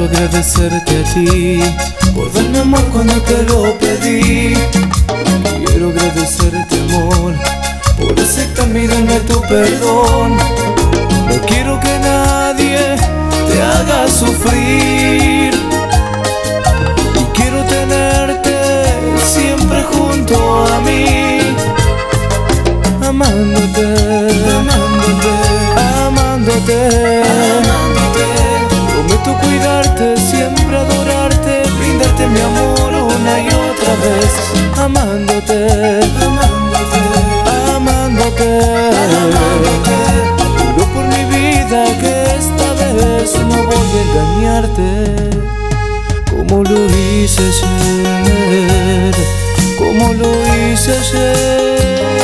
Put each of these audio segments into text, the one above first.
agradecerte a ti por darme amor cuando te lo pedí. Quiero agradecerte, amor, por aceptarme y darme tu perdón. No quiero que nadie te haga sufrir y quiero tenerte siempre junto a mí, amándote, amándote, amándote, amándote. Prometo cuidarte, siempre adorarte, brindarte mi amor una y otra vez, amándote, amándote, amándote, amándote. Juro por mi vida que esta vez no voy a engañarte, como lo hice ayer, como lo hice ayer.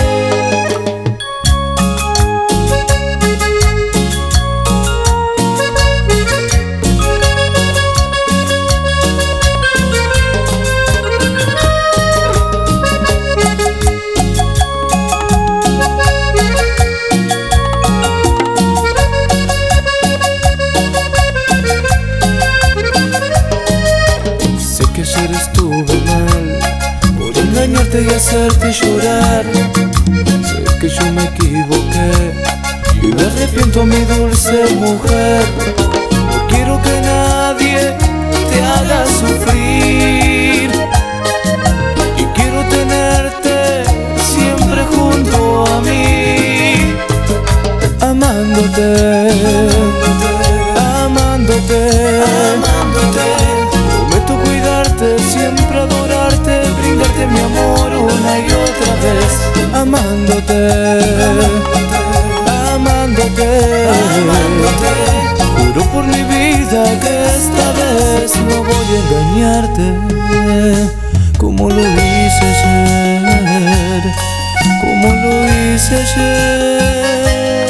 Ayer estuve mal por engañarte y hacerte llorar. Sé que yo me equivoqué y me arrepiento, mi dulce mujer. No quiero que nadie te haga sufrir y quiero tenerte siempre junto a mí, amándote, amándote, amándote. Prometo cuidarte, siempre adorarte, brindarte mi amor una y otra vez, amándote, amándote, amándote. Juro por mi vida que esta vez no voy a engañarte, como lo hice ayer, como lo hice ayer.